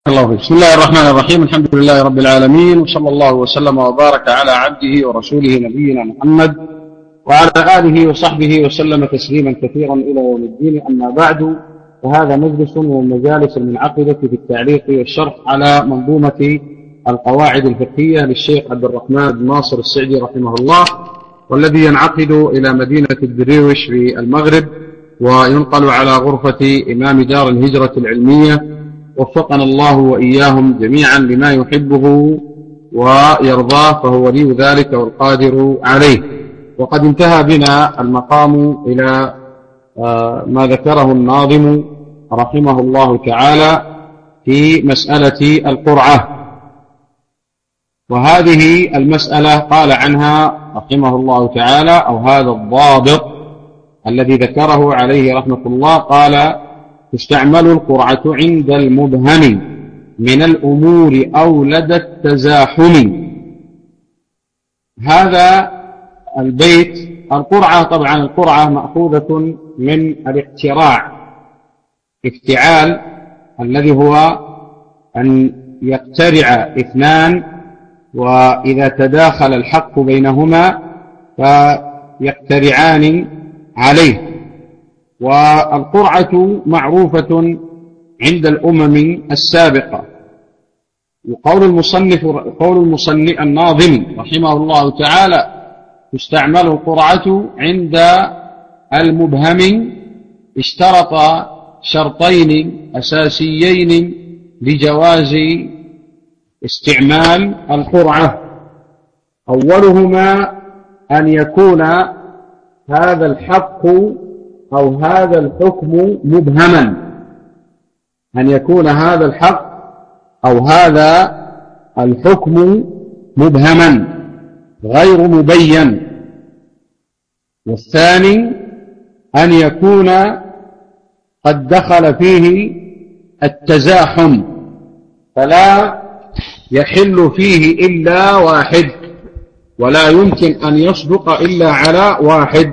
الله فيك. بسم الله الرحمن الرحيم. الحمد لله رب العالمين، وصلى الله وسلم وبارك على عبده ورسوله نبينا محمد وعلى آله وصحبه وسلم تسليما كثيرا إلى يوم الدين. أما بعد، فهذا مجلس من المجالس المنعقدة في التعليق والشرح على منظومة القواعد الفقهية للشيخ عبد الرحمن بن ناصر السعدي رحمه الله، والذي ينعقد إلى مدينة الدريوش في المغرب، وينقل على غرفة إمام دار الهجرة العلمية، وفقنا الله وإياهم جميعا لما يحبه ويرضاه، فهو ولي ذلك والقادر عليه. وقد انتهى بنا المقام إلى ما ذكره الناظم رحمه الله تعالى في مسألة القرعة، وهذه المسألة قال عنها رحمه الله تعالى، أو هذا الضابط الذي ذكره عليه رحمة الله، قال: تستعمل القرعة عند المبهم من الأمور أو لدى التزاحم. هذا البيت، القرعة طبعا القرعة مأخوذة من الاقتراع، افتعال الذي هو أن يقترع اثنان، وإذا تداخل الحق بينهما فيقترعان عليه. والقرعة معروفة عند الأمم السابقة. وقول المصنف الناظم رحمه الله تعالى: تستعمل القرعة عند المبهم، اشترط شرطين أساسيين لجواز استعمال القرعة. أولهما أن يكون هذا الحق أو هذا الحكم مبهما، أن يكون هذا الحق أو هذا الحكم مبهما غير مبين. والثاني أن يكون قد دخل فيه التزاحم، فلا يحل فيه إلا واحد، ولا يمكن أن يصدق إلا على واحد.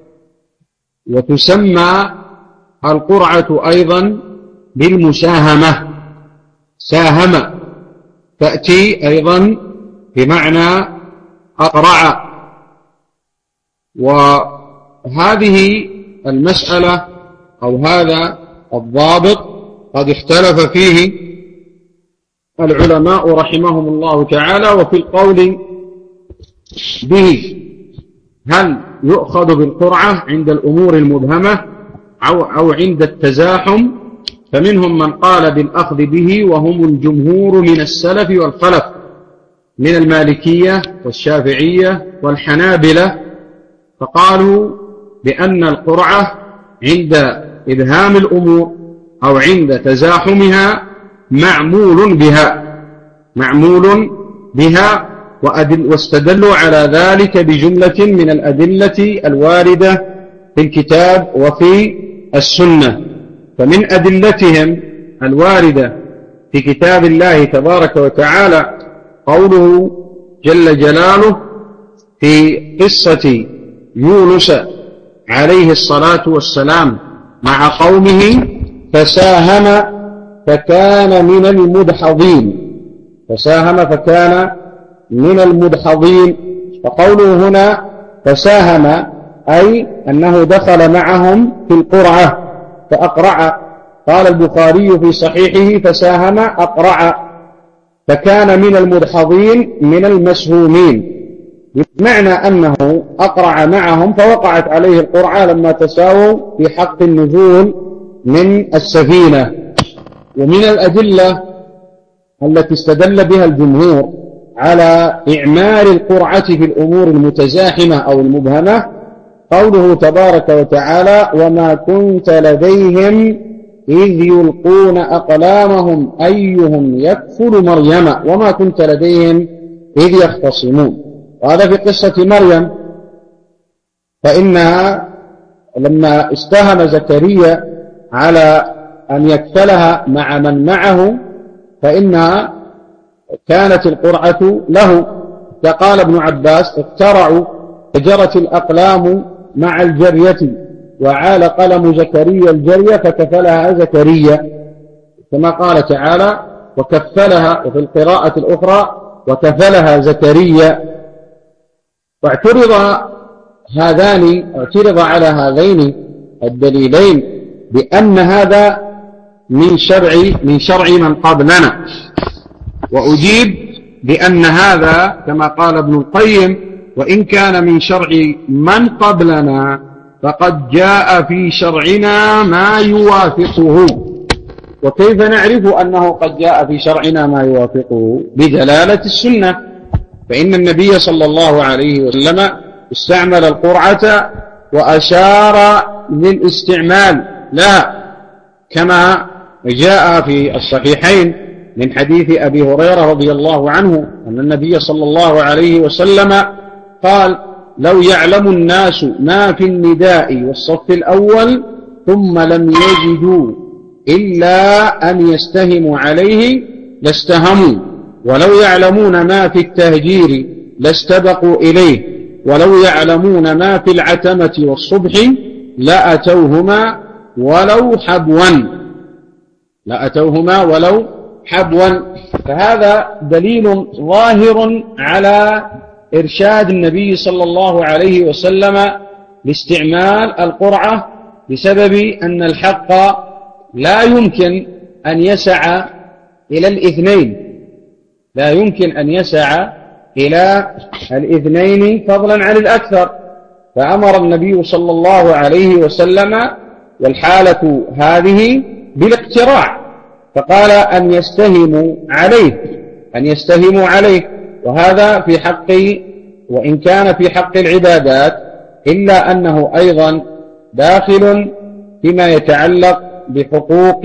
وتسمى القرعة أيضا بالمساهمة، ساهم، تأتي أيضا بمعنى أقرع. وهذه المسألة أو هذا الضابط قد اختلف فيه العلماء رحمهم الله تعالى، وفي القول به هل يؤخذ بالقرعة عند الأمور المبهمة أو عند التزاحم، فمنهم من قال بالأخذ به، وهم الجمهور من السلف والخلف من المالكية والشافعية والحنابلة، فقالوا بأن القرعة عند إبهام الأمور أو عند تزاحمها معمول بها، واستدلوا على ذلك بجملة من الأدلة الواردة في الكتاب وفي السنة. فمن أدلتهم الواردة في كتاب الله تبارك وتعالى قوله جل جلاله في قصة يونس عليه الصلاة والسلام مع قومه: فساهم فكان من المدحضين. فقوله هنا فساهم أي أنه دخل معهم في القرعة فأقرع. قال البخاري في صحيحه: فساهم أقرع، فكان من المدحضين من المسهومين، بمعنى أنه أقرع معهم فوقعت عليه القرعة لما تساووا في حق النزول من السفينة. ومن الأدلة التي استدل بها الجمهور على إعمال القرعة في الأمور المتزاحمة أو المبهمة قوله تبارك وتعالى: وما كنت لديهم إذ يلقون أقلامهم أيهم يكفل مريم وما كنت لديهم إذ يختصمون. وهذا في قصة مريم، فإنها لما استهم زكريا على أن يكفلها مع من معه فإنها كانت القرعة له. فقال ابن عباس: اقترعوا فجرت الأقلام مع الجرية، وعال قلم زكريا الجرية فكفلها زكريا، كما قال تعالى: وكفلها، وفي القراءة الأخرى وكفلها زكريا. واعترض على هذين الدليلين بأن هذا من شرع من قبلنا، وأجيب بأن هذا كما قال ابن القيم وإن كان من شرع من قبلنا فقد جاء في شرعنا ما يوافقه. وكيف نعرف أنه قد جاء في شرعنا ما يوافقه؟ بدلالة السنة، فإن النبي صلى الله عليه وسلم استعمل القرعة وأشار للاستعمال لا، كما جاء في الصحيحين من حديث أبي هريرة رضي الله عنه أن النبي صلى الله عليه وسلم قال: لو يعلم الناس ما في النداء والصف الأول ثم لم يجدوا إلا أن يستهموا عليه لاستهموا، ولو يعلمون ما في التهجير لاستبقوا إليه، ولو يعلمون ما في العتمة والصبح لأتوهما ولو حبوا. فهذا دليل ظاهر على إرشاد النبي صلى الله عليه وسلم لاستعمال القرعة، بسبب أن الحق لا يمكن أن يسع إلى الاثنين فضلا عن الأكثر. فأمر النبي صلى الله عليه وسلم والحالة هذه بالاقتراع، فقال أن يستهموا عليه، وهذا في حق، وإن كان في حق العبادات إلا أنه أيضا داخل فيما يتعلق بحقوق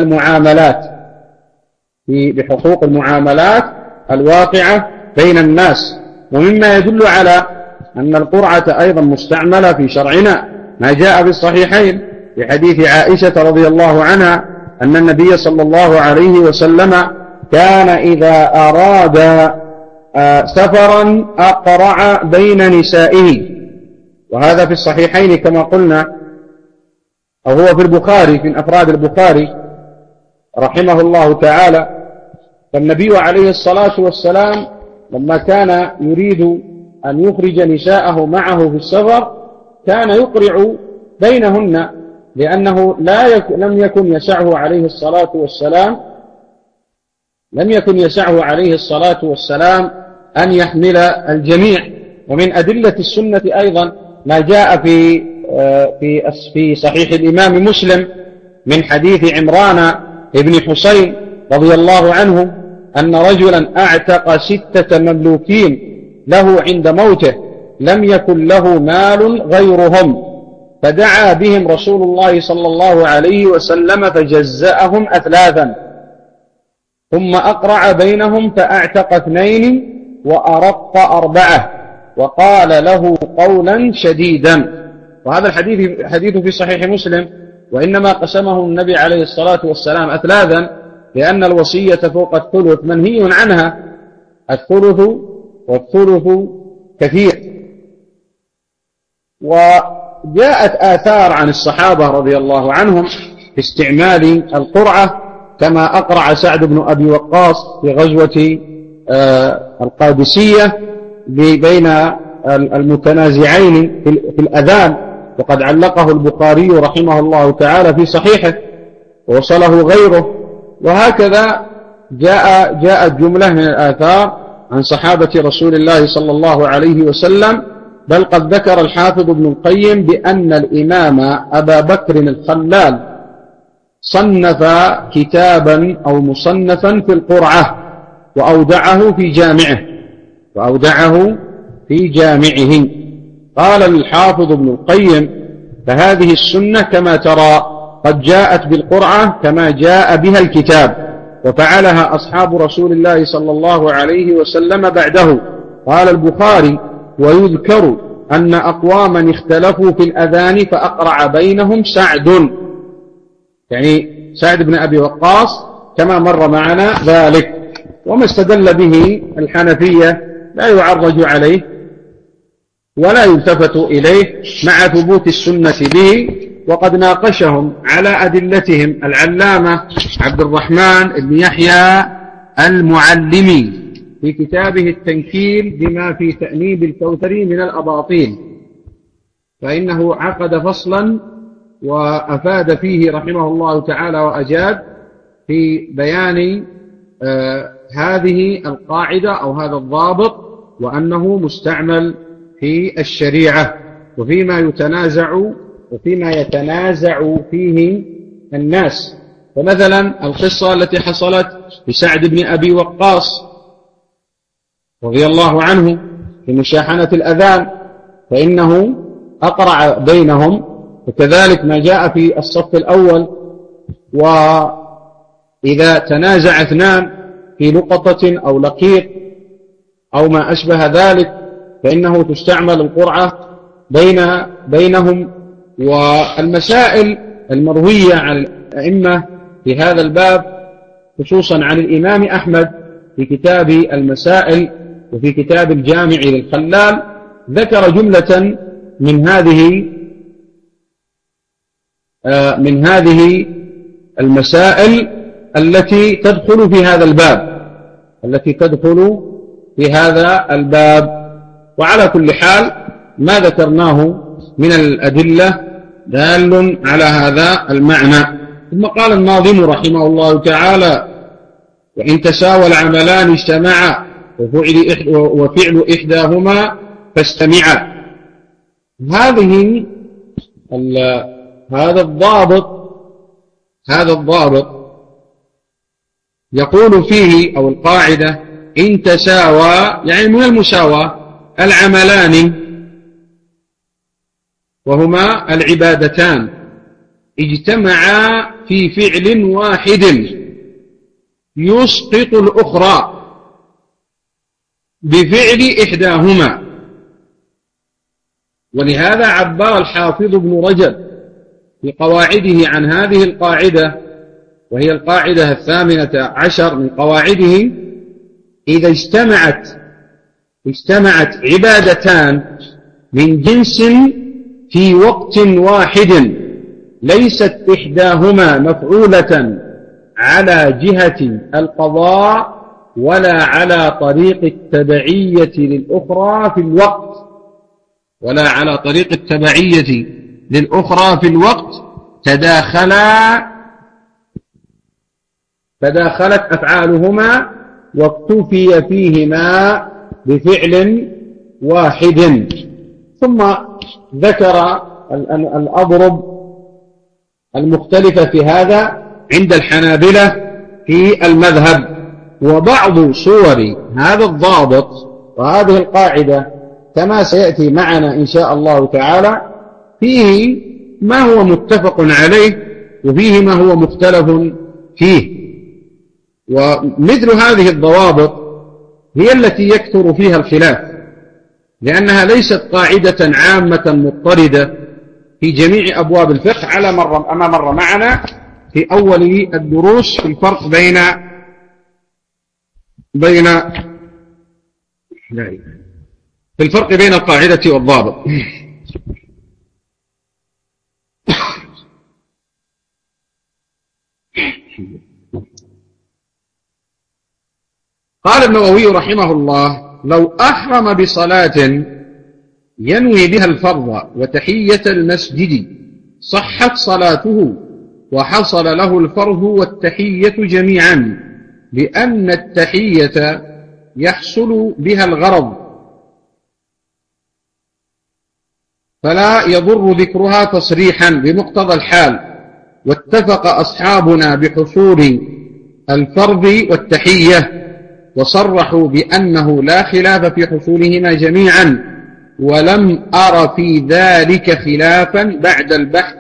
المعاملات الواقعة بين الناس. ومما يدل على أن القرعة أيضا مستعملة في شرعنا ما جاء في الصحيحين في حديث عائشة رضي الله عنها أن النبي صلى الله عليه وسلم كان إذا أراد سفرا أقرع بين نسائه، وهذا في الصحيحين كما قلنا، أو هو في البخاري من أفراد البخاري رحمه الله تعالى. فالنبي عليه الصلاة والسلام لما كان يريد أن يخرج نساءه معه في السفر كان يقرع بينهن، لأنه لم يكن يسعه عليه الصلاة والسلام أن يحمل الجميع. ومن أدلة السنة أيضا ما جاء في صحيح الإمام مسلم من حديث عمران بن حسين رضي الله عنه أن رجلا أعتق 6 مملوكين له عند موته لم يكن له مال غيرهم، فدعا بهم رسول الله صلى الله عليه وسلم فجزأهم 3، ثم أقرع بينهم فأعتق 2 وأرق 4، وقال له قولا شديدا. وهذا الحديث في صحيح مسلم، وإنما قسمه النبي عليه الصلاة والسلام 3 لأن الوصية فوق الثلث منهي عنها، الثلث والثلث كثير. وجاءت آثار عن الصحابة رضي الله عنهم في استعمال القرعة، كما أقرع سعد بن أبي وقاص في غزوة القادسية بين المتنازعين في الأذان، وقد علقه البخاري رحمه الله تعالى في صحيحه ووصله غيره. وهكذا جاءت جملة من الآثار عن صحابة رسول الله صلى الله عليه وسلم، بل قد ذكر الحافظ ابن القيم بأن الإمام أبا بكر الخلال صنف كتابا أو مصنفا في القرعة وأودعه في جامعه. قال الحافظ ابن القيم: فهذه السنة كما ترى قد جاءت بالقرعة كما جاء بها الكتاب، وفعلها أصحاب رسول الله صلى الله عليه وسلم بعده. قال البخاري: ويذكر أن أقواما اختلفوا في الأذان فأقرع بينهم سعد، يعني سعد بن أبي وقاص كما مر معنا ذلك. وما استدل به الحنفية لا يعرج عليه ولا يلتفت إليه مع ثبوت السنة به، وقد ناقشهم على أدلتهم العلامة عبد الرحمن بن يحيى المعلمي في كتابه التنكيل بما في تأنيب الكوثري من الأباطيل، فإنه عقد فصلا وأفاد فيه رحمه الله تعالى وأجاد في بيان هذه القاعدة أو هذا الضابط، وأنه مستعمل في الشريعة وفيما يتنازع فيه الناس. فمثلا القصة التي حصلت لسعد بن أبي وقاص رضي الله عنه في مشاحنة الأذان، فإنه أقرع بينهم، وكذلك ما جاء في الصف الأول، وإذا تنازع اثنان في لقطة أو لقيط أو ما أشبه ذلك فإنه تستعمل القرعة بينهم. والمسائل المروية عن الأئمة في هذا الباب خصوصا عن الإمام أحمد في كتاب المسائل وفي كتاب الجامع للخلال ذكر جملة من هذه المسائل التي تدخل في هذا الباب. وعلى كل حال ما ذكرناه من الأدلة دال على هذا المعنى. ثم قال الناظم رحمه الله تعالى: وإن تساوى العملان اجتمعا وفعل إحداهما فاستمعا. هذا الضابط يقول فيه، أو القاعدة: إن تساوى يعني من المساواة العملان وهما العبادتان اجتمعا في فعل واحد يسقط الأخرى بفعل إحداهما. ولهذا عبر الحافظ ابن رجب في قواعده عن هذه القاعدة، وهي القاعدة 18 من قواعده: إذا اجتمعت عبادتان من جنس في وقت واحد ليست إحداهما مفعولة على جهة القضاء ولا على طريق التبعية للأخرى في الوقت تداخلت أفعالهما واكتفي فيهما بفعل واحد. ثم ذكر الأضرب المختلفة في هذا عند الحنابلة في المذهب. وبعض صور هذا الضابط وهذه القاعدة كما سيأتي معنا إن شاء الله تعالى فيه ما هو متفق عليه وفيه ما هو مختلف فيه. ومثل هذه الضوابط هي التي يكثر فيها الخلاف، لأنها ليست قاعدة عامة مضطردة في جميع أبواب الفقه على ما مر معنا في أول الدروس في الفرق بين القاعدة والضابط. قال النووي رحمه الله: لو أحرم بصلاة ينوي بها الفرض وتحية المسجد صحت صلاته وحصل له الفرض والتحية جميعا، لأن التحية يحصل بها الغرض فلا يضر ذكرها تصريحا بمقتضى الحال. واتفق أصحابنا بحصول الفرض والتحية وصرحوا بأنه لا خلاف في حصولهما جميعا، ولم أر في ذلك خلافا بعد البحث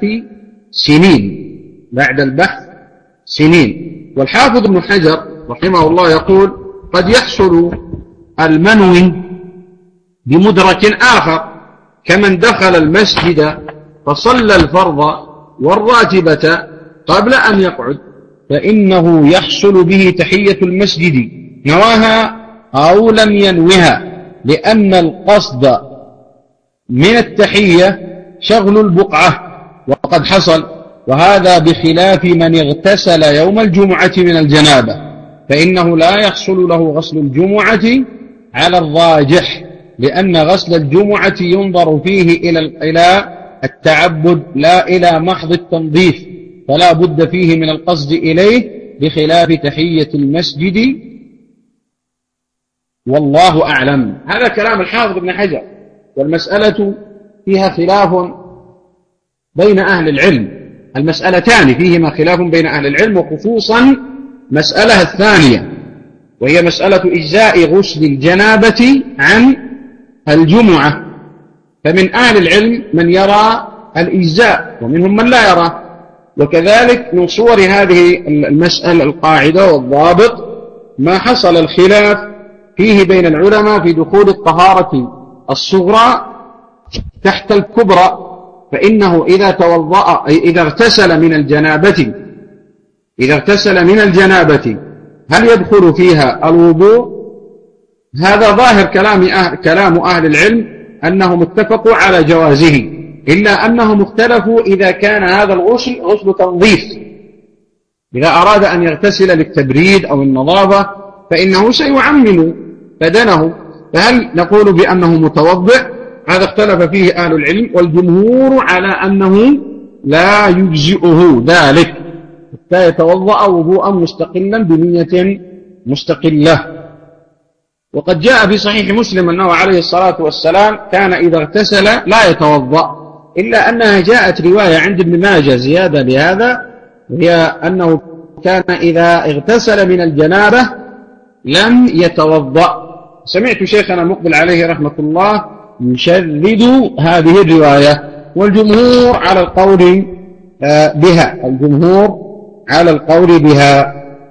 سنين. والحافظ ابن حجر رحمه الله يقول: قد يحصل المنوي بمدرك آخر كمن دخل المسجد فصلى الفرض والراتبة قبل أن يقعد، فإنه يحصل به تحية المسجد نواها أو لم ينوها، لأن القصد من التحية شغل البقعة وقد حصل، وهذا بخلاف من اغتسل يوم الجمعة من الجنابة، فإنه لا يحصل له غسل الجمعة على الراجح، لأن غسل الجمعة ينظر فيه إلى التعبد لا إلى محض التنظيف، فلا بد فيه من القصد إليه، بخلاف تحية المسجد، والله أعلم. هذا كلام الحافظ ابن حجر، والمسألة فيها خلاف بين أهل العلم، المسألتان فيهما خلاف بين أهل العلم، وخصوصا مسألة الثانية وهي مسألة إجزاء غسل الجنابة عن الجمعة، فمن أهل العلم من يرى الإجزاء ومنهم من لا يرى. وكذلك من صور هذه المسألة القاعدة والضابط ما حصل الخلاف فيه بين العلماء في دخول الطهارة الصغرى تحت الكبرى، فإنه إذا اغتسل من الجنابة هل يدخل فيها الوضوء؟ هذا ظاهر كلام أهل العلم أنهم اتفقوا على جوازه، إلا أنهم اختلفوا إذا كان هذا الغسل غسل تنظيف، إذا أراد أن يغتسل للتبريد أو النظافة فإنه سيعمم بدنه، فهل نقول بأنه متوضئ؟ هذا اختلف فيه أهل العلم، والجمهور على أنه لا يجزئه ذلك حتى يتوضأ وضوءا مستقلا بنية مستقلة. وقد جاء في صحيح مسلم أنه عليه الصلاة والسلام كان إذا اغتسل لا يتوضأ، إلا أنها جاءت رواية عند ابن ماجه زيادة لهذا، وهي أنه كان إذا اغتسل من الجنابة لم يتوضأ. سمعت شيخنا المقبل عليه رحمة الله يشرد هذه الرواية، والجمهور على القول بها.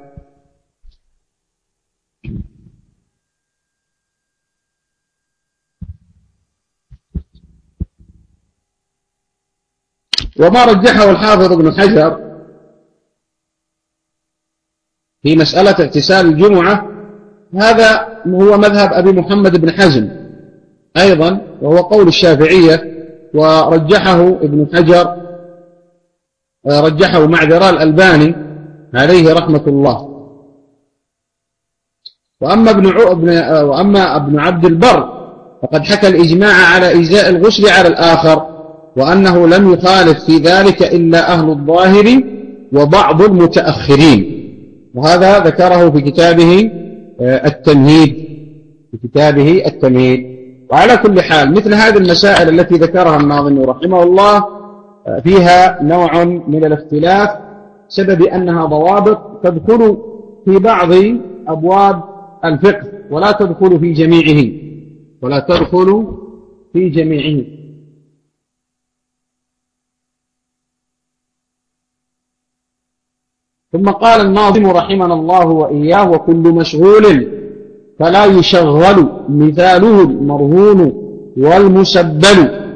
وما رجحه الحافظ ابن حجر في مسألة اغتسال الجمعة هذا هو مذهب أبي محمد بن حزم أيضا، وهو قول الشافعية، ورجحه ابن حجر، رجحه معذرة الألباني عليه رحمة الله. وأما ابن عبد البر فقد حكى الإجماع على إجزاء الغسل على الآخر، وأنه لم يخالف في ذلك إلا أهل الظاهر وبعض المتأخرين، وهذا ذكره في كتابه التمهيد. وعلى كل حال مثل هذه المسائل التي ذكرها الناظم رحمه الله فيها نوع من الاختلاف، سبب أنها ضوابط تدخل في بعض أبواب الفقه ولا تدخل في جميعه. ثم قال الناظم رحمنا الله وإياه: وكل مشغول فلا يشغل مثاله المرهون والمسبل.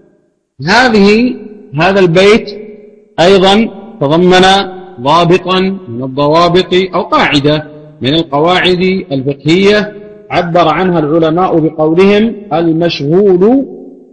هذا البيت أيضا تضمن ضابطا من الضوابط أو قاعدة من القواعد الفقهية عبر عنها العلماء بقولهم: المشغول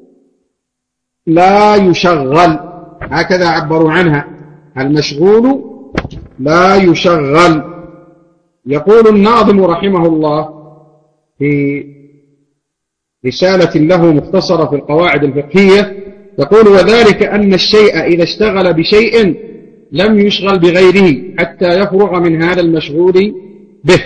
لا يشغل، هكذا عبروا عنها، المشغول لا يشغل. يقول الناظم رحمه الله في رسالة له مختصرة في القواعد الفقهية، يقول: وذلك أن الشيء إذا اشتغل بشيء لم يشغل بغيره حتى يفرغ من هذا المشغول به.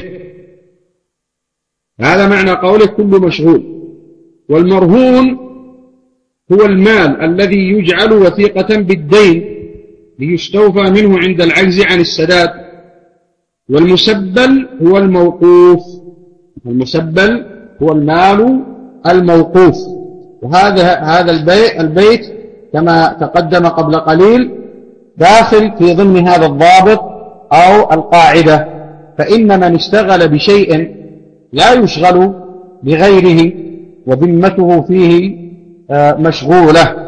هذا معنى قوله كل مشغول. والمرهون هو المال الذي يجعل وثيقة بالدين ليستوفى منه عند العجز عن السداد. والمسبل هو الموقوف، المسبل هو المال الموقوف. وهذا البيت كما تقدم قبل قليل داخل في ضمن هذا الضابط أو القاعدة، فإن من اشتغل بشيء لا يشغل بغيره وذمته فيه مشغولة.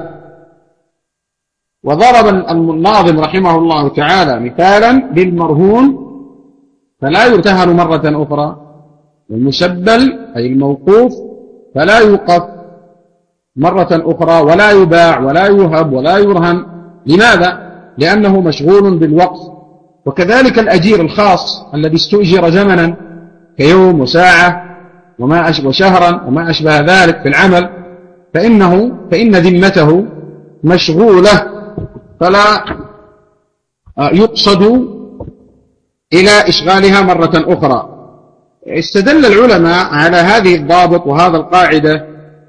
وضرب الناظم رحمه الله تعالى مثالا للمرهون فلا يرتهن مرة أخرى، والمسبل أي الموقوف فلا يوقف مرة أخرى، ولا يباع ولا يهب ولا يرهن، لماذا؟ لأنه مشغول بالوقت. وكذلك الأجير الخاص الذي استؤجر زمنا كيوم وساعة وشهرا وما أشبه ذلك في العمل، فإن ذمته مشغولة، فلا يقصد إلى إشغالها مرة أخرى. استدل العلماء على هذه الضابط وهذا القاعدة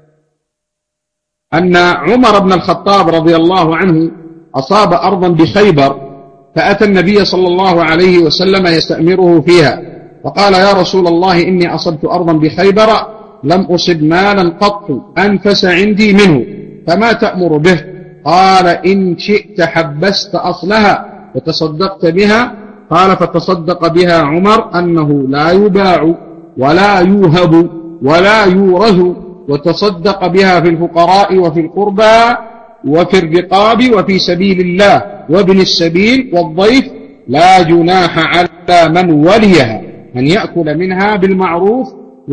أن عمر بن الخطاب رضي الله عنه أصاب أرضا بخيبر، فأتى النبي صلى الله عليه وسلم يستأمره فيها، فقال: يا رسول الله، إني أصبت أرضا بخيبر لم أصب مالا قط أنفس عندي منه، فما تأمر به؟ قال: إن شئت حبست أصلها وتصدقت بها. قال: فتصدق بها عمر أنه لا يباع ولا يوهب ولا يورث، وتصدق بها في الفقراء وفي القربى وفي الرقاب وفي سبيل الله وابن السبيل والضيف، لا جناح على من وليها أن يأكل منها بالمعروف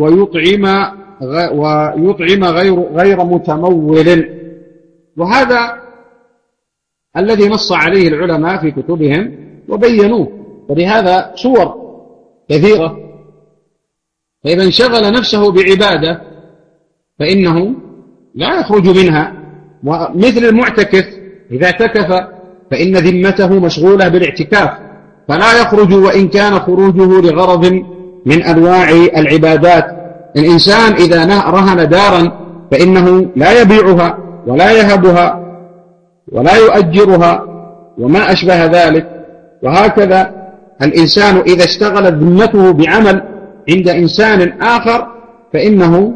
ويطعم غير متمول. وهذا الذي نص عليه العلماء في كتبهم وبينوه، ولهذا صور كثيرة. فإذا انشغل نفسه بعبادة فإنه لا يخرج منها، مثل المعتكف إذا اعتكف فإن ذمته مشغولة بالاعتكاف، فلا يخرج وإن كان خروجه لغرض من أنواع العبادات. الإنسان إذا رهن دارا فإنه لا يبيعها ولا يهبها ولا يؤجرها وما أشبه ذلك. وهكذا الإنسان إذا اشتغل ذمته بعمل عند إنسان آخر فإنه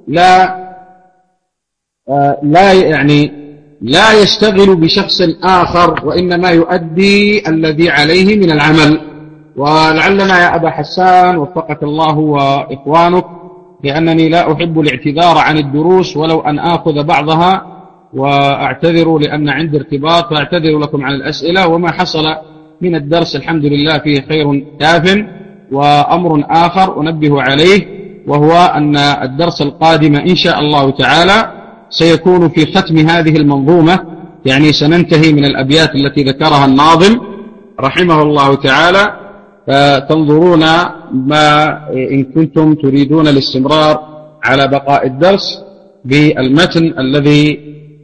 لا يشتغل بشخص آخر، وإنما يؤدي الذي عليه من العمل. ولعلنا يا أبا حسان وفقك الله وإخوانك، لأنني لا أحب الاعتذار عن الدروس ولو أن آخذ بعضها وأعتذر لأن عندي ارتباط، فأعتذر لكم عن الأسئلة. وما حصل من الدرس الحمد لله فيه خير كاف. وأمر آخر أنبه عليه، وهو أن الدرس القادم إن شاء الله تعالى سيكون في ختم هذه المنظومة، يعني سننتهي من الأبيات التي ذكرها الناظم رحمه الله تعالى، فتنظرون ما إن كنتم تريدون الاستمرار على بقاء الدرس بالمتن الذي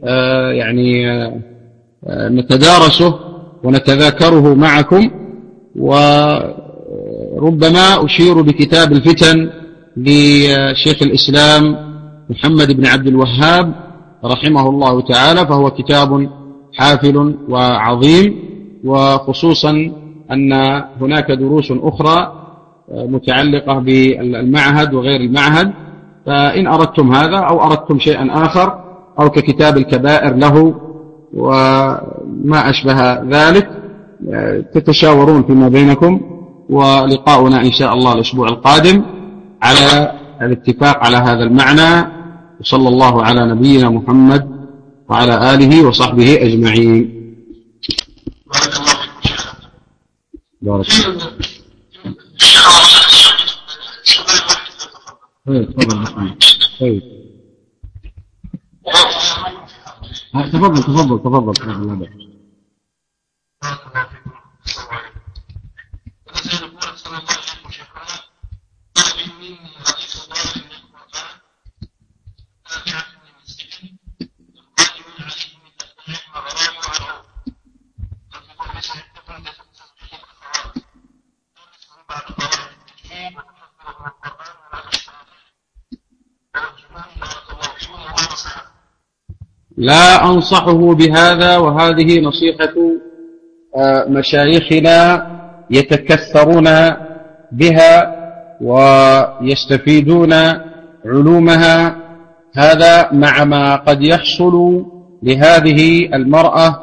نتدارسه ونتذاكره معكم. وربما أشير بكتاب الفتن لشيخ الإسلام محمد بن عبد الوهاب رحمه الله تعالى، فهو كتاب حافل وعظيم، وخصوصا أن هناك دروس أخرى متعلقة بالمعهد وغير المعهد، فإن أردتم هذا أو أردتم شيئا آخر أو ككتاب الكبائر له وما أشبه ذلك تتشاورون فيما بينكم. ولقاؤنا إن شاء الله الأسبوع القادم على الاتفاق على هذا المعنى. وصلى الله على نبينا محمد وعلى آله وصحبه أجمعين. بارك الله. تفضل. لا أنصحه بهذا، وهذه نصيحة مشايخنا يتكثرون بها ويستفيدون علومها، هذا مع ما قد يحصل لهذه المرأة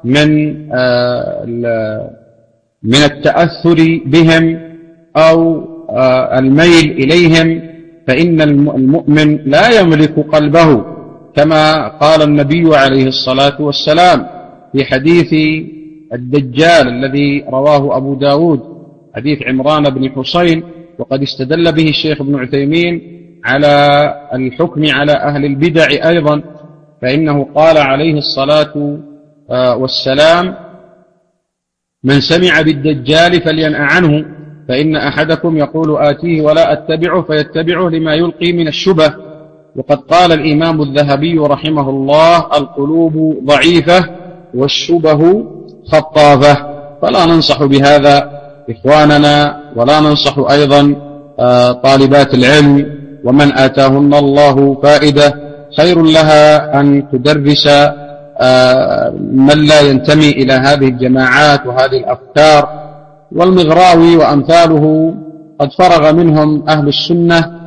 من التأثر بهم أو الميل إليهم، فإن المؤمن لا يملك قلبه، كما قال النبي عليه الصلاة والسلام في حديث الدجال الذي رواه أبو داود، حديث عمران بن حسين، وقد استدل به الشيخ ابن عثيمين على الحكم على أهل البدع أيضا، فإنه قال عليه الصلاة والسلام: من سمع بالدجال فلينأ عنه، فإن أحدكم يقول آتيه ولا أتبعه فيتبعه لما يلقي من الشبه. وقد قال الإمام الذهبي رحمه الله: القلوب ضعيفة والشبه خطافة. فلا ننصح بهذا إخواننا، ولا ننصح أيضا طالبات العلم، ومن آتاهن الله فائدة خير لها أن تدرس من لا ينتمي إلى هذه الجماعات وهذه الأفكار. والمغراوي وأمثاله قد فرغ منهم أهل السنة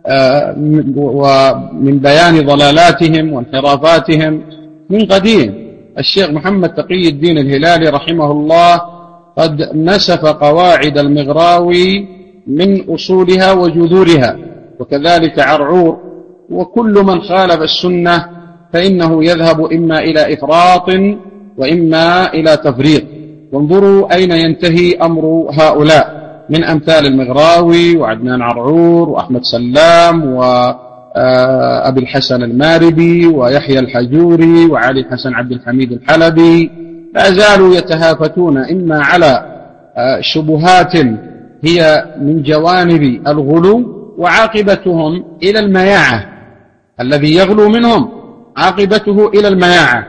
ومن بيان ضلالاتهم وانحرافاتهم من قديم. الشيخ محمد تقي الدين الهلالي رحمه الله قد نسف قواعد المغراوي من أصولها وجذورها، وكذلك عرعور. وكل من خالف السنة فإنه يذهب إما إلى إفراط وإما إلى تفريط. وانظروا أين ينتهي أمر هؤلاء من أمثال المغراوي وعدنان عرعور وأحمد سلام وأبي الحسن الماربي ويحيى الحجوري وعلي حسن عبد الحميد الحلبي. لا زالوا يتهافتون إما على شبهات هي من جوانب الغلو، وعاقبتهم إلى المياعة. الذي يغلو منهم عاقبته إلى المياعة،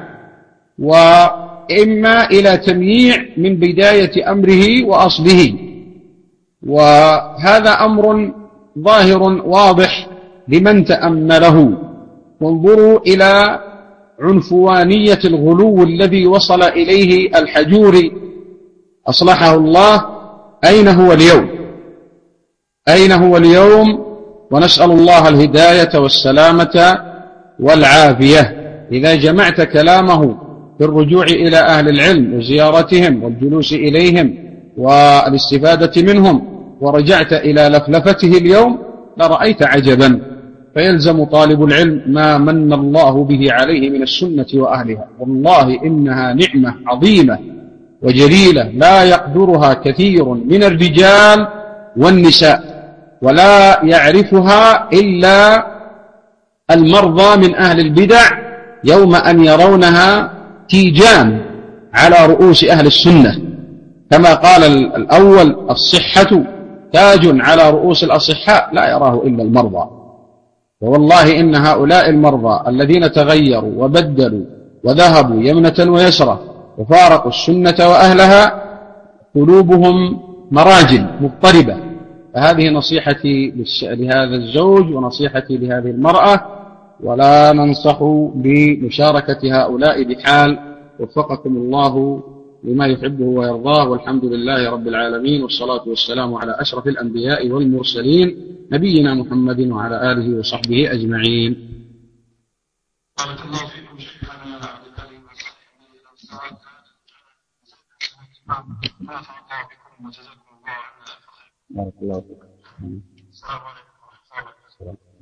وإما إلى تمييع من بداية أمره وأصله. وهذا أمر ظاهر واضح لمن تأمله. وانظروا إلى عنفوانية الغلو الذي وصل إليه الحجوري أصلحه الله. أين هو اليوم؟ أين هو اليوم؟ ونسأل الله الهداية والسلامة والعافية. إذا جمعت كلامه في الرجوع إلى أهل العلم وزيارتهم والجلوس إليهم والاستفادة منهم، ورجعت إلى لفلفته اليوم، لرأيت عجبا. فيلزم طالب العلم ما من الله به عليه من السنة وأهلها. والله إنها نعمة عظيمة وجليلة لا يقدرها كثير من الرجال والنساء، ولا يعرفها إلا المرضى من أهل البدع يوم أن يرونها تيجان على رؤوس أهل السنة. كما قال الأول: الصحة تاج على رؤوس الأصحاء لا يراه إلا المرضى. ووالله إن هؤلاء المرضى الذين تغيروا وبدلوا وذهبوا يمنة ويسرى وفارقوا السنة وأهلها قلوبهم مراجل مضطربة. فهذه نصيحتي لهذا الزوج ونصيحتي لهذه المرأة، ولا ننصح بمشاركة هؤلاء بحال. وفقكم الله لما يحبه ويرضاه، والحمد لله رب العالمين، والصلاة والسلام على أشرف الأنبياء والمرسلين نبينا محمد وعلى آله وصحبه أجمعين. بارك الله فيكم شيخنا عبد الكريم السعد. نافع الله بكم وجزاكم الله عنا خير. بارك الله فيكم. السلام عليكم ورحمة الله وبركاته.